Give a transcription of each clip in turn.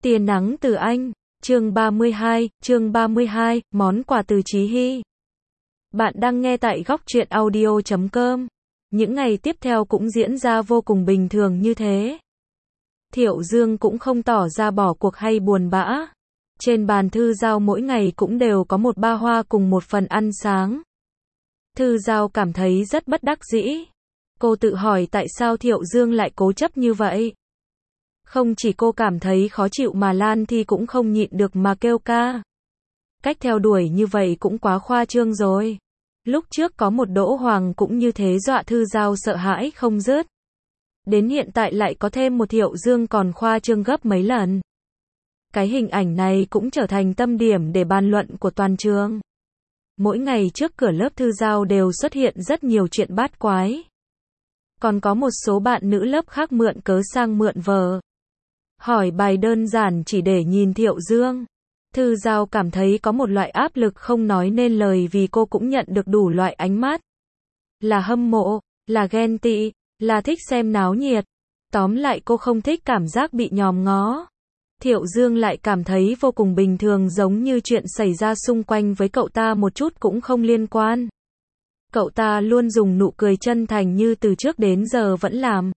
Tia nắng từ anh, chương 32, món quà từ Chí Hy. Bạn đang nghe tại góc truyện audio.com. Những ngày tiếp theo cũng diễn ra vô cùng bình thường như thế. Thiệu Dương cũng không tỏ ra bỏ cuộc hay buồn bã. Trên bàn Thư Giao mỗi ngày cũng đều có một ba hoa cùng một phần ăn sáng. Thư Giao cảm thấy rất bất đắc dĩ. Cô tự hỏi tại sao Thiệu Dương lại cố chấp như vậy. Không chỉ cô cảm thấy khó chịu mà Lan Thi cũng không nhịn được mà kêu ca. Cách theo đuổi như vậy cũng quá khoa trương rồi. Lúc trước có một Đỗ Hoàng cũng như thế dọa Thư Giao sợ hãi không dứt. Đến hiện tại lại có thêm một Thiệu Dương còn khoa trương gấp mấy lần. Cái hình ảnh này cũng trở thành tâm điểm để bàn luận của toàn trường. Mỗi ngày trước cửa lớp Thư Giao đều xuất hiện rất nhiều chuyện bát quái. Còn có một số bạn nữ lớp khác mượn cớ sang mượn vờ. Hỏi bài đơn giản chỉ để nhìn Thiệu Dương. Thư Giao cảm thấy có một loại áp lực không nói nên lời vì cô cũng nhận được đủ loại ánh mắt. Là hâm mộ, là ghen tị, là thích xem náo nhiệt. Tóm lại cô không thích cảm giác bị nhòm ngó. Thiệu Dương lại cảm thấy vô cùng bình thường giống như chuyện xảy ra xung quanh với cậu ta một chút cũng không liên quan. Cậu ta luôn dùng nụ cười chân thành như từ trước đến giờ vẫn làm.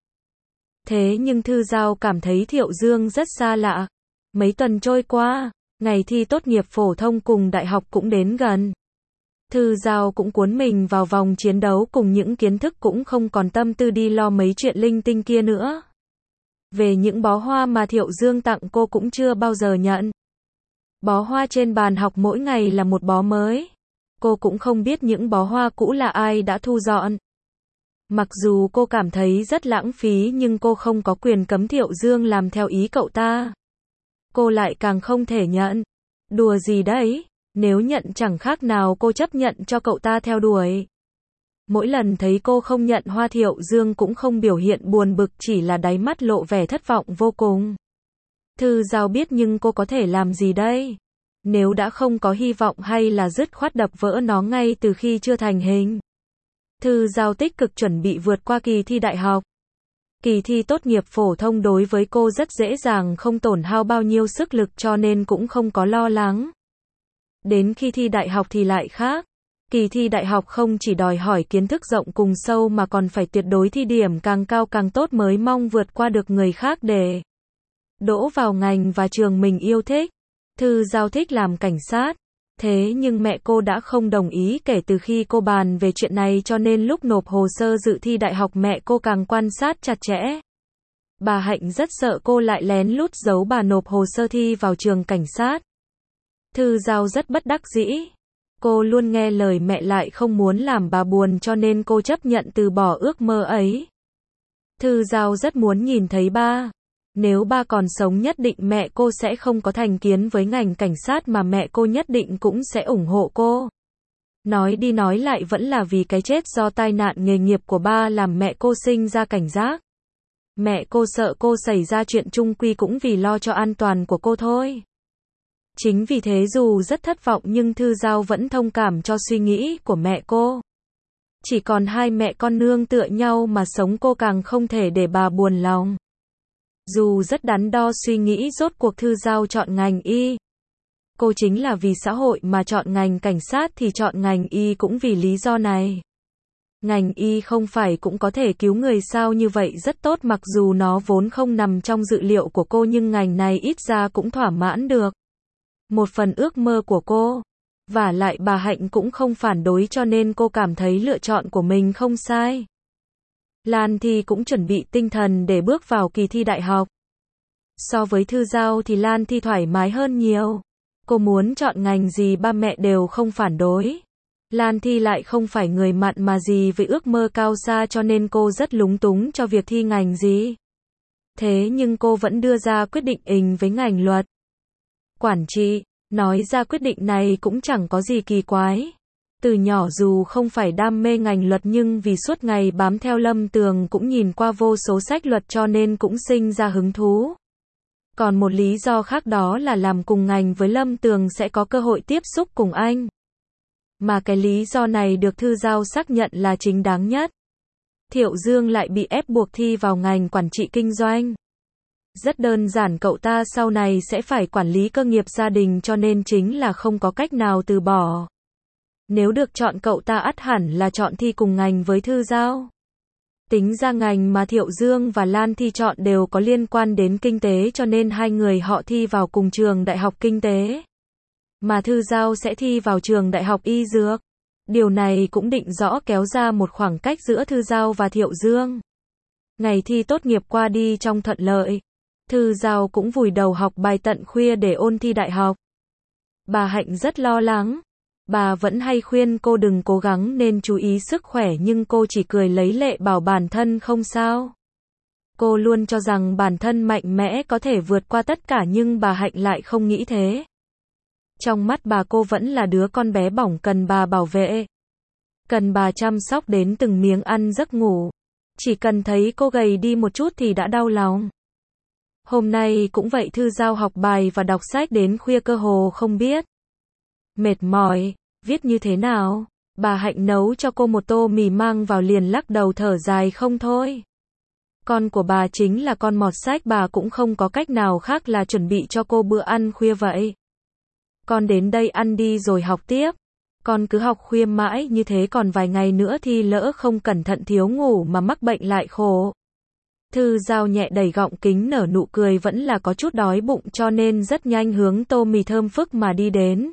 Thế nhưng Thư Giao cảm thấy Thiệu Dương rất xa lạ. Mấy tuần trôi qua, ngày thi tốt nghiệp phổ thông cùng đại học cũng đến gần. Thư Giao cũng cuốn mình vào vòng chiến đấu cùng những kiến thức cũng không còn tâm tư đi lo mấy chuyện linh tinh kia nữa. Về những bó hoa mà Thiệu Dương tặng cô cũng chưa bao giờ nhận. Bó hoa trên bàn học mỗi ngày là một bó mới. Cô cũng không biết những bó hoa cũ là ai đã thu dọn. Mặc dù cô cảm thấy rất lãng phí nhưng cô không có quyền cấm Thiệu Dương làm theo ý cậu ta. Cô lại càng không thể nhận. Đùa gì đấy, nếu nhận chẳng khác nào cô chấp nhận cho cậu ta theo đuổi. Mỗi lần thấy cô không nhận hoa Thiệu Dương cũng không biểu hiện buồn bực chỉ là đáy mắt lộ vẻ thất vọng vô cùng. Thư Giao biết nhưng cô có thể làm gì đây? Nếu đã không có hy vọng hay là dứt khoát đập vỡ nó ngay từ khi chưa thành hình. Thư Giao tích cực chuẩn bị vượt qua kỳ thi đại học. Kỳ thi tốt nghiệp phổ thông đối với cô rất dễ dàng không tổn hao bao nhiêu sức lực cho nên cũng không có lo lắng. Đến khi thi đại học thì lại khác. Kỳ thi đại học không chỉ đòi hỏi kiến thức rộng cùng sâu mà còn phải tuyệt đối thi điểm càng cao càng tốt mới mong vượt qua được người khác để đỗ vào ngành và trường mình yêu thích. Thư Giao thích làm cảnh sát. Thế nhưng mẹ cô đã không đồng ý kể từ khi cô bàn về chuyện này cho nên lúc nộp hồ sơ dự thi đại học mẹ cô càng quan sát chặt chẽ. Bà Hạnh rất sợ cô lại lén lút giấu bà nộp hồ sơ thi vào trường cảnh sát. Thư Giao rất bất đắc dĩ. Cô luôn nghe lời mẹ lại không muốn làm bà buồn cho nên cô chấp nhận từ bỏ ước mơ ấy. Thư Giao rất muốn nhìn thấy ba. Nếu ba còn sống nhất định mẹ cô sẽ không có thành kiến với ngành cảnh sát mà mẹ cô nhất định cũng sẽ ủng hộ cô. Nói đi nói lại vẫn là vì cái chết do tai nạn nghề nghiệp của ba làm mẹ cô sinh ra cảnh giác. Mẹ cô sợ cô xảy ra chuyện chung quy cũng vì lo cho an toàn của cô thôi. Chính vì thế dù rất thất vọng nhưng Thư Giao vẫn thông cảm cho suy nghĩ của mẹ cô. Chỉ còn hai mẹ con nương tựa nhau mà sống cô càng không thể để bà buồn lòng. Dù rất đắn đo suy nghĩ rốt cuộc Thư Giao chọn ngành y. Cô chính là vì xã hội mà chọn ngành cảnh sát thì chọn ngành y cũng vì lý do này. Ngành y không phải cũng có thể cứu người sao như vậy rất tốt mặc dù nó vốn không nằm trong dự liệu của cô nhưng ngành này ít ra cũng thỏa mãn được một phần ước mơ của cô. Vả lại bà Hạnh cũng không phản đối cho nên cô cảm thấy lựa chọn của mình không sai. Lan Thi cũng chuẩn bị tinh thần để bước vào kỳ thi đại học. So với Thư Giao thì Lan Thi thoải mái hơn nhiều. Cô muốn chọn ngành gì ba mẹ đều không phản đối. Lan Thi lại không phải người mặn mà gì với ước mơ cao xa cho nên cô rất lúng túng cho việc thi ngành gì. Thế nhưng cô vẫn đưa ra quyết định với ngành luật. Quản trị, nói ra quyết định này cũng chẳng có gì kỳ quái. Từ nhỏ dù không phải đam mê ngành luật nhưng vì suốt ngày bám theo Lâm Tường cũng nhìn qua vô số sách luật cho nên cũng sinh ra hứng thú. Còn một lý do khác đó là làm cùng ngành với Lâm Tường sẽ có cơ hội tiếp xúc cùng anh. Mà cái lý do này được Thư Giao xác nhận là chính đáng nhất. Thiệu Dương lại bị ép buộc thi vào ngành quản trị kinh doanh. Rất đơn giản, cậu ta sau này sẽ phải quản lý cơ nghiệp gia đình cho nên chính là không có cách nào từ bỏ. Nếu được chọn cậu ta ắt hẳn là chọn thi cùng ngành với Thư Giao. Tính ra ngành mà Thiệu Dương và Lan Thi chọn đều có liên quan đến kinh tế cho nên hai người họ thi vào cùng trường đại học kinh tế. Mà Thư Giao sẽ thi vào trường đại học y dược. Điều này cũng định rõ kéo ra một khoảng cách giữa Thư Giao và Thiệu Dương. Ngày thi tốt nghiệp qua đi trong thuận lợi. Thư Giao cũng vùi đầu học bài tận khuya để ôn thi đại học. Bà Hạnh rất lo lắng. Bà vẫn hay khuyên cô đừng cố gắng nên chú ý sức khỏe nhưng cô chỉ cười lấy lệ bảo bản thân không sao. Cô luôn cho rằng bản thân mạnh mẽ có thể vượt qua tất cả nhưng bà Hạnh lại không nghĩ thế. Trong mắt bà cô vẫn là đứa con bé bỏng cần bà bảo vệ. Cần bà chăm sóc đến từng miếng ăn giấc ngủ. Chỉ cần thấy cô gầy đi một chút thì đã đau lòng. Hôm nay cũng vậy, Thư Giao học bài và đọc sách đến khuya cơ hồ không biết. Mệt mỏi, viết như thế nào? Bà Hạnh nấu cho cô một tô mì mang vào liền lắc đầu thở dài không thôi. Con của bà chính là con mọt sách, bà cũng không có cách nào khác là chuẩn bị cho cô bữa ăn khuya vậy. Con đến đây ăn đi rồi học tiếp. Con cứ học khuya mãi như thế còn vài ngày nữa thì lỡ không cẩn thận thiếu ngủ mà mắc bệnh lại khổ. Thư Giao nhẹ đẩy gọng kính nở nụ cười, vẫn là có chút đói bụng cho nên rất nhanh hướng tô mì thơm phức mà đi đến.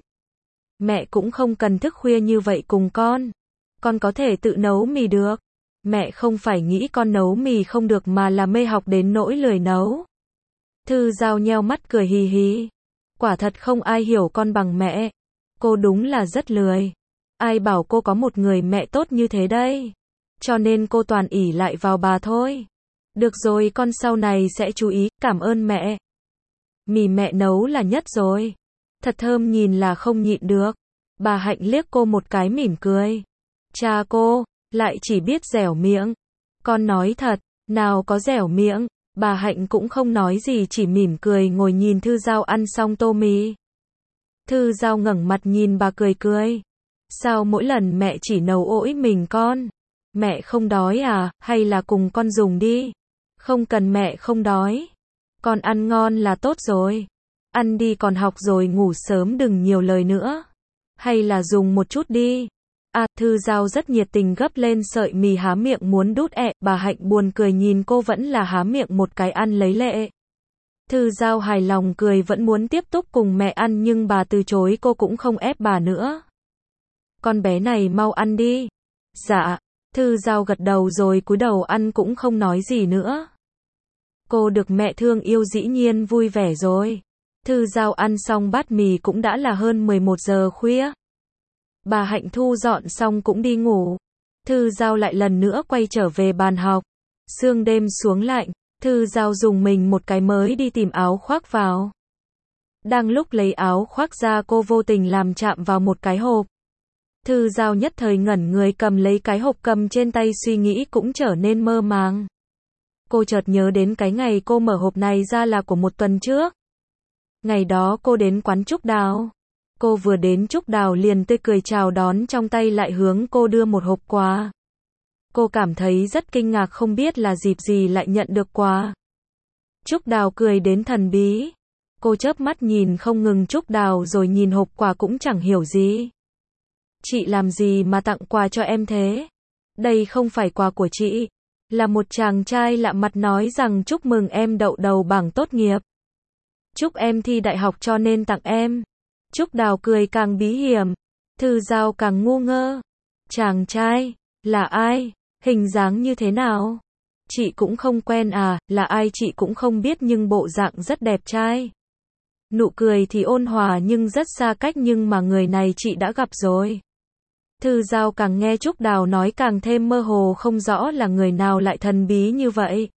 Mẹ cũng không cần thức khuya như vậy cùng con có thể tự nấu mì được. Mẹ không phải nghĩ con nấu mì không được mà là mê học đến nỗi lười nấu. Thư Giao nheo mắt cười hì hì. Quả thật không ai hiểu con bằng mẹ. Cô đúng là rất lười. Ai bảo cô có một người mẹ tốt như thế đây. Cho nên cô toàn ỷ lại vào bà thôi. Được rồi, con sau này sẽ chú ý, cảm ơn mẹ. Mì mẹ nấu là nhất rồi. Thật thơm, nhìn là không nhịn được. Bà Hạnh liếc cô một cái mỉm cười. Cha cô, lại chỉ biết dẻo miệng. Con nói thật, nào có dẻo miệng. Bà Hạnh cũng không nói gì, chỉ mỉm cười ngồi nhìn Thư Giao ăn xong tô mì. Thư Giao ngẩng mặt nhìn bà cười cười. Sao mỗi lần mẹ chỉ nấu ỗi mình con? Mẹ không đói à, hay là cùng con dùng đi? Không cần, mẹ không đói. Con ăn ngon là tốt rồi. Ăn đi, còn học rồi ngủ sớm, đừng nhiều lời nữa. Hay là dùng một chút đi. À, Thư Giao rất nhiệt tình gấp lên sợi mì há miệng muốn đút bà Hạnh buồn cười nhìn cô vẫn là há miệng một cái ăn lấy lệ. Thư Giao hài lòng cười, vẫn muốn tiếp tục cùng mẹ ăn nhưng bà từ chối, cô cũng không ép bà nữa. Con bé này mau ăn đi. Dạ. Thư Giao gật đầu rồi cúi đầu ăn cũng không nói gì nữa. Cô được mẹ thương yêu dĩ nhiên vui vẻ rồi. Thư Giao ăn xong bát mì cũng đã là hơn 11 giờ khuya. Bà Hạnh thu dọn xong cũng đi ngủ. Thư Giao lại lần nữa quay trở về bàn học. Sương đêm xuống lạnh, Thư Giao dùng mình một cái mới đi tìm áo khoác vào. Đang lúc lấy áo khoác ra, cô vô tình làm chạm vào một cái hộp. Thư Giao nhất thời ngẩn người, cầm lấy cái hộp cầm trên tay, suy nghĩ cũng trở nên mơ màng. Cô chợt nhớ đến cái ngày cô mở hộp này ra là của một tuần trước. Ngày đó cô đến quán Trúc Đào. Cô vừa đến, Trúc Đào liền tươi cười chào đón, trong tay lại hướng cô đưa một hộp quà. Cô cảm thấy rất kinh ngạc, không biết là dịp gì lại nhận được quà. Trúc Đào cười đến thần bí. Cô chớp mắt nhìn không ngừng Trúc Đào rồi nhìn hộp quà cũng chẳng hiểu gì. Chị làm gì mà tặng quà cho em thế? Đây không phải quà của chị. Là một chàng trai lạ mặt nói rằng chúc mừng em đậu đầu bảng tốt nghiệp. Chúc em thi đại học cho nên tặng em. Trúc Đào cười càng bí hiểm. Thư Giao càng ngu ngơ. Chàng trai? Là ai? Hình dáng như thế nào? Chị cũng không quen à, là ai chị cũng không biết nhưng bộ dạng rất đẹp trai. Nụ cười thì ôn hòa nhưng rất xa cách, nhưng mà người này chị đã gặp rồi. Thư Giao càng nghe Trúc Đào nói càng thêm mơ hồ, không rõ là người nào lại thần bí như vậy.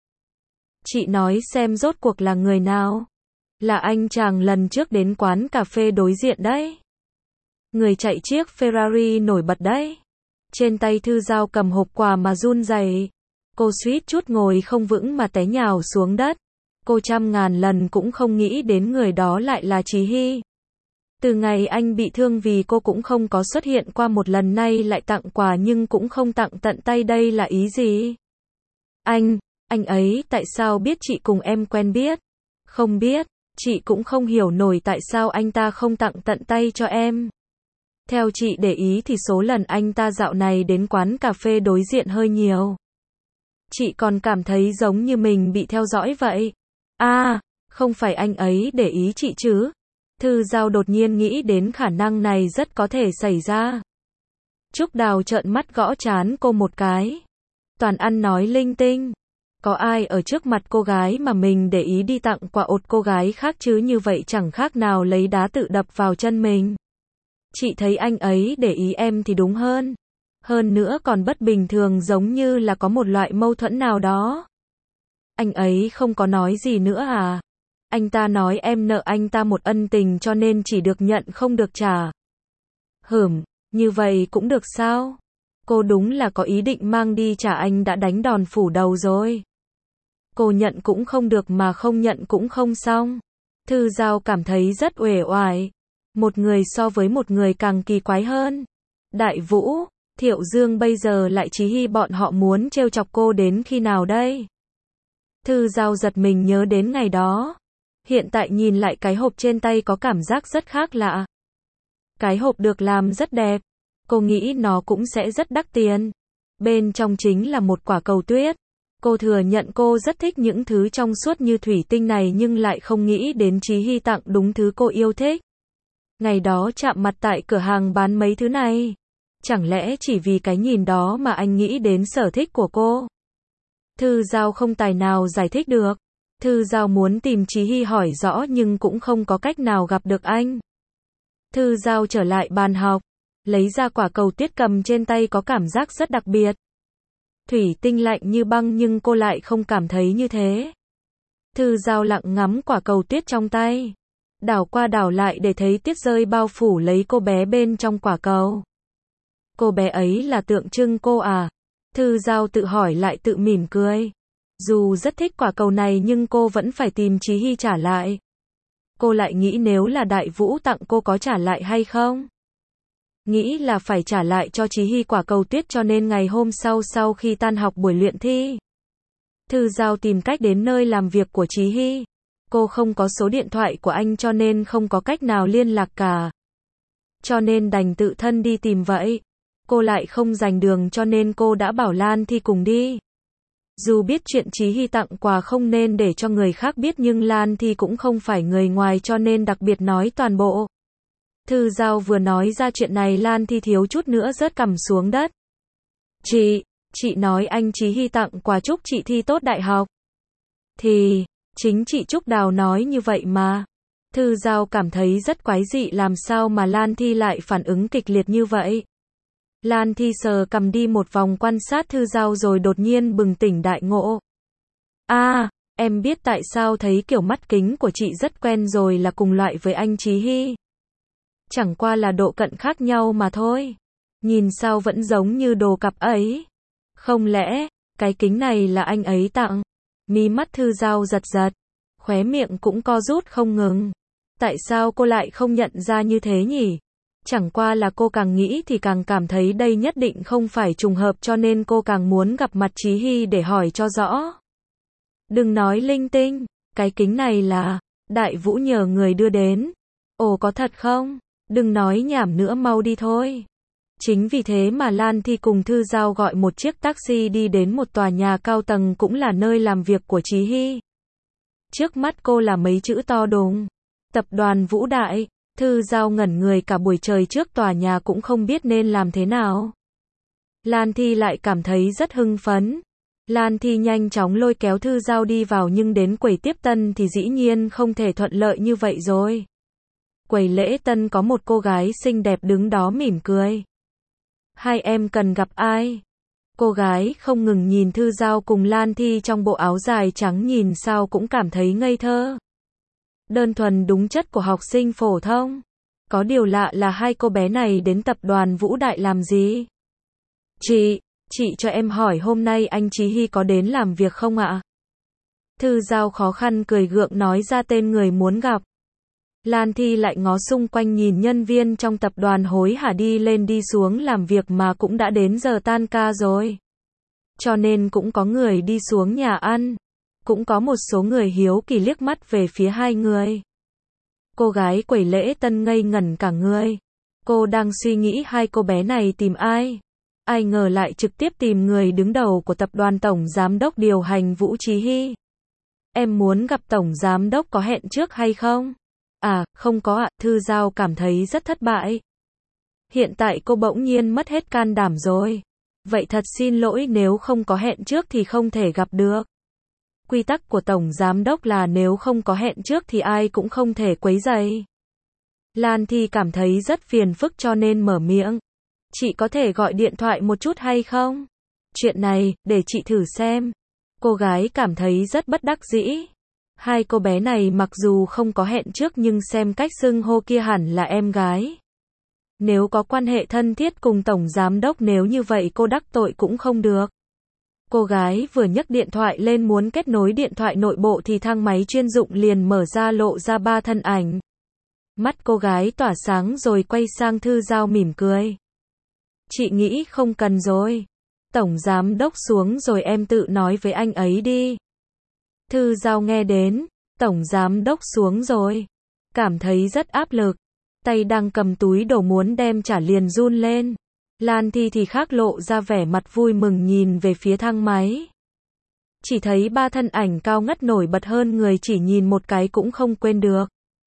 Chị nói xem rốt cuộc là người nào? Là anh chàng lần trước đến quán cà phê đối diện đấy. Người chạy chiếc Ferrari nổi bật đấy. Trên tay Thư Giao cầm hộp quà mà run rẩy. Cô suýt chút ngồi không vững mà té nhào xuống đất. Cô trăm ngàn lần cũng không nghĩ đến người đó lại là Chí Hy. Từ ngày anh bị thương vì cô cũng không có xuất hiện qua một lần, nay lại tặng quà nhưng cũng không tặng tận tay, đây là ý gì? Anh ấy tại sao biết chị cùng em quen biết? Không biết, chị cũng không hiểu nổi tại sao anh ta không tặng tận tay cho em. Theo chị để ý thì số lần anh ta dạo này đến quán cà phê đối diện hơi nhiều. Chị còn cảm thấy giống như mình bị theo dõi vậy. À, không phải anh ấy để ý chị chứ? Thư Giao đột nhiên nghĩ đến khả năng này rất có thể xảy ra. Trúc Đào trợn mắt gõ trán cô một cái. Toàn ăn nói linh tinh. Có ai ở trước mặt cô gái mà mình để ý đi tặng quà ột cô gái khác chứ, như vậy chẳng khác nào lấy đá tự đập vào chân mình. Chị thấy anh ấy để ý em thì đúng hơn. Hơn nữa còn bất bình thường, giống như là có một loại mâu thuẫn nào đó. Anh ấy không có nói gì nữa à? Anh ta nói em nợ anh ta một ân tình cho nên chỉ được nhận không được trả. Như vậy cũng được sao? Cô đúng là có ý định mang đi trả, anh đã đánh đòn phủ đầu rồi. Cô nhận cũng không được mà không nhận cũng không xong. Thư Giao cảm thấy rất uể oải. Một người so với một người càng kỳ quái hơn. Đại Vũ, Thiệu Dương bây giờ lại Chí Hy bọn họ muốn trêu chọc cô đến khi nào đây? Thư Giao giật mình nhớ đến ngày đó. Hiện tại nhìn lại cái hộp trên tay có cảm giác rất khác lạ. Cái hộp được làm rất đẹp. Cô nghĩ nó cũng sẽ rất đắt tiền. Bên trong chính là một quả cầu tuyết. Cô thừa nhận cô rất thích những thứ trong suốt như thủy tinh này nhưng lại không nghĩ đến Chí Hy tặng đúng thứ cô yêu thích. Ngày đó chạm mặt tại cửa hàng bán mấy thứ này. Chẳng lẽ chỉ vì cái nhìn đó mà anh nghĩ đến sở thích của cô? Thư Giao không tài nào giải thích được. Thư Giao muốn tìm Chí Hy hỏi rõ nhưng cũng không có cách nào gặp được anh. Thư Giao trở lại bàn học, lấy ra quả cầu tuyết cầm trên tay có cảm giác rất đặc biệt. Thủy tinh lạnh như băng nhưng cô lại không cảm thấy như thế. Thư Giao lặng ngắm quả cầu tuyết trong tay. Đảo qua đảo lại để thấy tuyết rơi bao phủ lấy cô bé bên trong quả cầu. Cô bé ấy là tượng trưng cô à? Thư Giao tự hỏi lại tự mỉm cười. Dù rất thích quả cầu này nhưng cô vẫn phải tìm Chí Hy trả lại. Cô lại nghĩ nếu là Đại Vũ tặng cô có trả lại hay không? Nghĩ là phải trả lại cho Chí Hy quả cầu tuyết cho nên ngày hôm sau khi tan học buổi luyện thi. Thư Giao tìm cách đến nơi làm việc của Chí Hy. Cô không có số điện thoại của anh cho nên không có cách nào liên lạc cả. Cho nên đành tự thân đi tìm vậy. Cô lại không dành đường cho nên cô đã bảo Lan Thi cùng đi. Dù biết chuyện Chí Hy tặng quà không nên để cho người khác biết nhưng Lan Thi cũng không phải người ngoài cho nên đặc biệt nói toàn bộ. Thư Giao vừa nói ra chuyện này Lan Thi thiếu chút nữa rớt cằm xuống đất. Chị nói anh Chí Hy tặng quà chúc chị thi tốt đại học. Thì, chính chị Trúc Đào nói như vậy mà. Thư Giao cảm thấy rất quái dị, làm sao mà Lan Thi lại phản ứng kịch liệt như vậy. Lan Thi sờ cằm đi một vòng quan sát Thư Giao rồi đột nhiên bừng tỉnh đại ngộ. À, em biết tại sao thấy kiểu mắt kính của chị rất quen rồi, là cùng loại với anh Chí Hy. Chẳng qua là độ cận khác nhau mà thôi. Nhìn sao vẫn giống như đồ cặp ấy. Không lẽ, cái kính này là anh ấy tặng? Mí mắt Thư Giao giật giật. Khóe miệng cũng co rút không ngừng. Tại sao cô lại không nhận ra như thế nhỉ? Chẳng qua là cô càng nghĩ thì càng cảm thấy đây nhất định không phải trùng hợp cho nên cô càng muốn gặp mặt Chí Hy để hỏi cho rõ. Đừng nói linh tinh, cái kính này là Đại Vũ nhờ người đưa đến. Ồ, có thật không? Đừng nói nhảm nữa, mau đi thôi. Chính vì thế mà Lan Thi cùng Thư Giao gọi một chiếc taxi đi đến một tòa nhà cao tầng cũng là nơi làm việc của Chí Hy. Trước mắt cô là mấy chữ to đùng. Tập đoàn Vũ Đại. Thư Giao ngẩn người cả buổi trời trước tòa nhà cũng không biết nên làm thế nào. Lan Thi lại cảm thấy rất hưng phấn. Lan Thi nhanh chóng lôi kéo Thư Giao đi vào nhưng đến quầy tiếp tân thì dĩ nhiên không thể thuận lợi như vậy rồi. Quầy lễ tân có một cô gái xinh đẹp đứng đó mỉm cười. Hai em cần gặp ai? Cô gái không ngừng nhìn Thư Giao cùng Lan Thi trong bộ áo dài trắng, nhìn sao cũng cảm thấy ngây thơ. Đơn thuần đúng chất của học sinh phổ thông. Có điều lạ là hai cô bé này đến tập đoàn Vũ Đại làm gì? Chị cho em hỏi hôm nay anh Chí Hy có đến làm việc không ạ? Thư Giao khó khăn cười gượng nói ra tên người muốn gặp. Lan Thi lại ngó xung quanh nhìn nhân viên trong tập đoàn hối hả đi lên đi xuống làm việc mà cũng đã đến giờ tan ca rồi. Cho nên cũng có người đi xuống nhà ăn. Cũng có một số người hiếu kỳ liếc mắt về phía hai người. Cô gái quầy lễ tân ngây ngẩn cả người. Cô đang suy nghĩ hai cô bé này tìm ai. Ai ngờ lại trực tiếp tìm người đứng đầu của tập đoàn tổng giám đốc điều hành Vũ Chí Hy. Em muốn gặp tổng giám đốc, có hẹn trước hay không? À, không có ạ. Thư Giao cảm thấy rất thất bại. Hiện tại cô bỗng nhiên mất hết can đảm rồi. Vậy thật xin lỗi, nếu không có hẹn trước thì không thể gặp được. Quy tắc của tổng giám đốc là nếu không có hẹn trước thì ai cũng không thể quấy rầy. Lan Thi cảm thấy rất phiền phức cho nên mở miệng. Chị có thể gọi điện thoại một chút hay không? Chuyện này, để chị thử xem. Cô gái cảm thấy rất bất đắc dĩ. Hai cô bé này mặc dù không có hẹn trước nhưng xem cách xưng hô kia hẳn là em gái. Nếu có quan hệ thân thiết cùng tổng giám đốc, nếu như vậy cô đắc tội cũng không được. Cô gái vừa nhấc điện thoại lên muốn kết nối điện thoại nội bộ thì thang máy chuyên dụng liền mở ra, lộ ra ba thân ảnh. Mắt cô gái tỏa sáng rồi quay sang Thư Giao mỉm cười. Chị nghĩ không cần rồi. Tổng giám đốc xuống rồi, em tự nói với anh ấy đi. Thư Giao nghe đến tổng giám đốc xuống rồi, cảm thấy rất áp lực. Tay đang cầm túi đồ muốn đem trả liền run lên. Lan Thi thì khác, lộ ra vẻ mặt vui mừng nhìn về phía thang máy. Chỉ thấy ba thân ảnh cao ngất nổi bật hơn người, chỉ nhìn một cái cũng không quên được.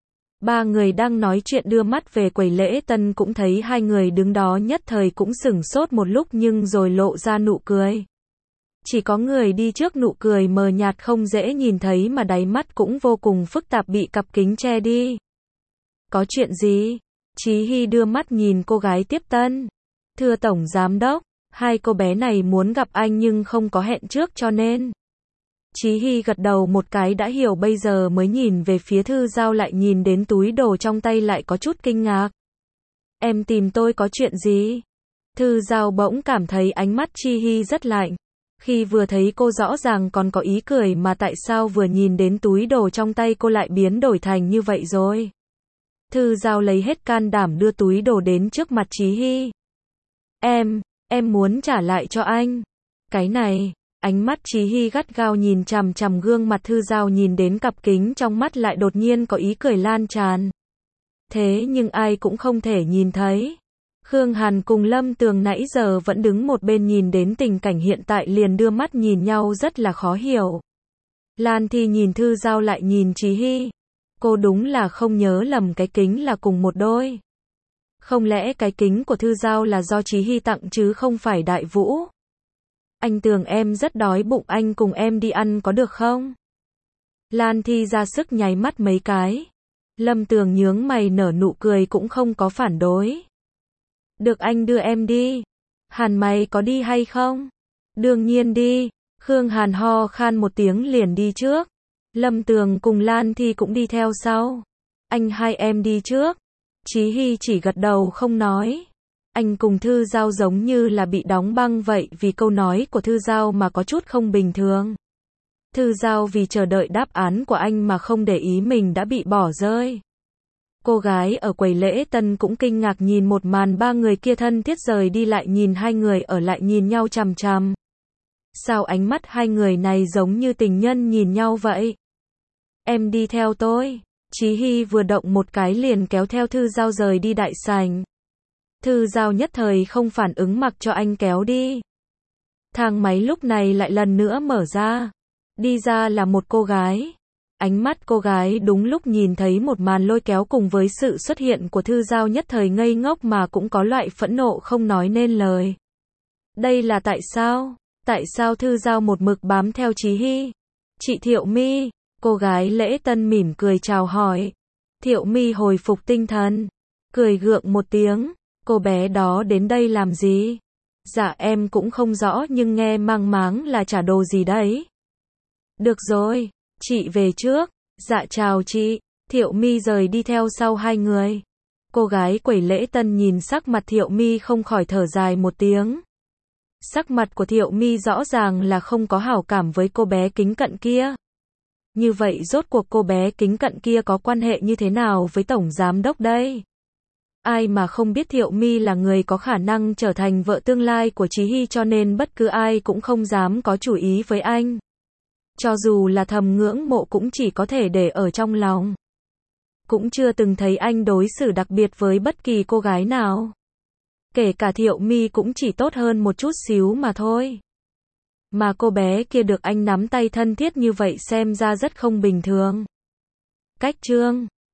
Ba người đang nói chuyện đưa mắt về quầy lễ tân cũng thấy hai người đứng đó, nhất thời cũng sửng sốt một lúc nhưng rồi lộ ra nụ cười. Chỉ có người đi trước nụ cười mờ nhạt không dễ nhìn thấy mà đáy mắt cũng vô cùng phức tạp bị cặp kính che đi. Có chuyện gì? Chí Hy đưa mắt nhìn cô gái tiếp tân. Thưa tổng giám đốc, hai cô bé này muốn gặp anh nhưng không có hẹn trước cho nên. Chí Hy gật đầu một cái đã hiểu, bây giờ mới nhìn về phía Thư Giao, lại nhìn đến túi đồ trong tay lại có chút kinh ngạc. Em tìm tôi có chuyện gì? Thư Giao bỗng cảm thấy ánh mắt Chí Hy rất lạnh. Khi vừa thấy cô rõ ràng còn có ý cười mà tại sao vừa nhìn đến túi đồ trong tay cô lại biến đổi thành như vậy rồi? Thư Giao lấy hết can đảm đưa túi đồ đến trước mặt Chí Hy. Em muốn trả lại cho anh. Cái này, ánh mắt Chí Hy gắt gao nhìn chằm chằm gương mặt Thư Giao, nhìn đến cặp kính trong mắt lại đột nhiên có ý cười lan tràn. Thế nhưng ai cũng không thể nhìn thấy. Khương Hàn cùng Lâm Tường nãy giờ vẫn đứng một bên nhìn đến tình cảnh hiện tại liền đưa mắt nhìn nhau rất là khó hiểu. Lan Thi nhìn Thư Giao lại nhìn Chí Hy. Cô đúng là không nhớ lầm cái kính là cùng một đôi. Không lẽ cái kính của Thư Giao là do Chí Hy tặng chứ không phải Đại Vũ? Anh Tường, em rất đói bụng, anh cùng em đi ăn có được không? Lan Thi ra sức nháy mắt mấy cái. Lâm Tường nhướng mày nở nụ cười cũng không có phản đối. Được, anh đưa em đi. Hàn, mày có đi hay không? Đương nhiên đi. Khương Hàn ho khan một tiếng liền đi trước. Lâm Tường cùng Lan Thi cũng đi theo sau. Anh hai em đi trước. Chí Hy chỉ gật đầu không nói. Anh cùng Thư Giao giống như là bị đóng băng vậy, vì câu nói của Thư Giao mà có chút không bình thường. Thư Giao vì chờ đợi đáp án của anh mà không để ý mình đã bị bỏ rơi. Cô gái ở quầy lễ tân cũng kinh ngạc nhìn một màn ba người kia thân thiết rời đi, lại nhìn hai người ở lại nhìn nhau chằm chằm. Sao ánh mắt hai người này giống như tình nhân nhìn nhau vậy? Em đi theo tôi. Chí Hy vừa động một cái liền kéo theo Thư Giao rời đi đại sảnh. Thư Giao nhất thời không phản ứng, mặc cho anh kéo đi. Thang máy lúc này lại lần nữa mở ra. Đi ra là một cô gái. Ánh mắt cô gái đúng lúc nhìn thấy một màn lôi kéo cùng với sự xuất hiện của Thư Giao nhất thời ngây ngốc mà cũng có loại phẫn nộ không nói nên lời. Đây là tại sao? Tại sao Thư Giao một mực bám theo Chí Hy? Chị Thiệu My, cô gái lễ tân mỉm cười chào hỏi. Thiệu My hồi phục tinh thần, cười gượng một tiếng. Cô bé đó đến đây làm gì? Dạ em cũng không rõ nhưng nghe mang máng là trả đồ gì đấy. Được rồi, chị về trước. Dạ chào chị. Thiệu My rời đi theo sau hai người. Cô gái quầy lễ tân nhìn sắc mặt Thiệu My không khỏi thở dài một tiếng. Sắc mặt của Thiệu My rõ ràng là không có hảo cảm với cô bé kính cận kia. Như vậy rốt cuộc cô bé kính cận kia có quan hệ như thế nào với tổng giám đốc đây? Ai mà không biết Thiệu My là người có khả năng trở thành vợ tương lai của Chí Hy, cho nên bất cứ ai cũng không dám có chủ ý với anh. Cho dù là thầm ngưỡng mộ cũng chỉ có thể để ở trong lòng. Cũng chưa từng thấy anh đối xử đặc biệt với bất kỳ cô gái nào. Kể cả Thiệu My cũng chỉ tốt hơn một chút xíu mà thôi. Mà cô bé kia được anh nắm tay thân thiết như vậy xem ra rất không bình thường. Cách chương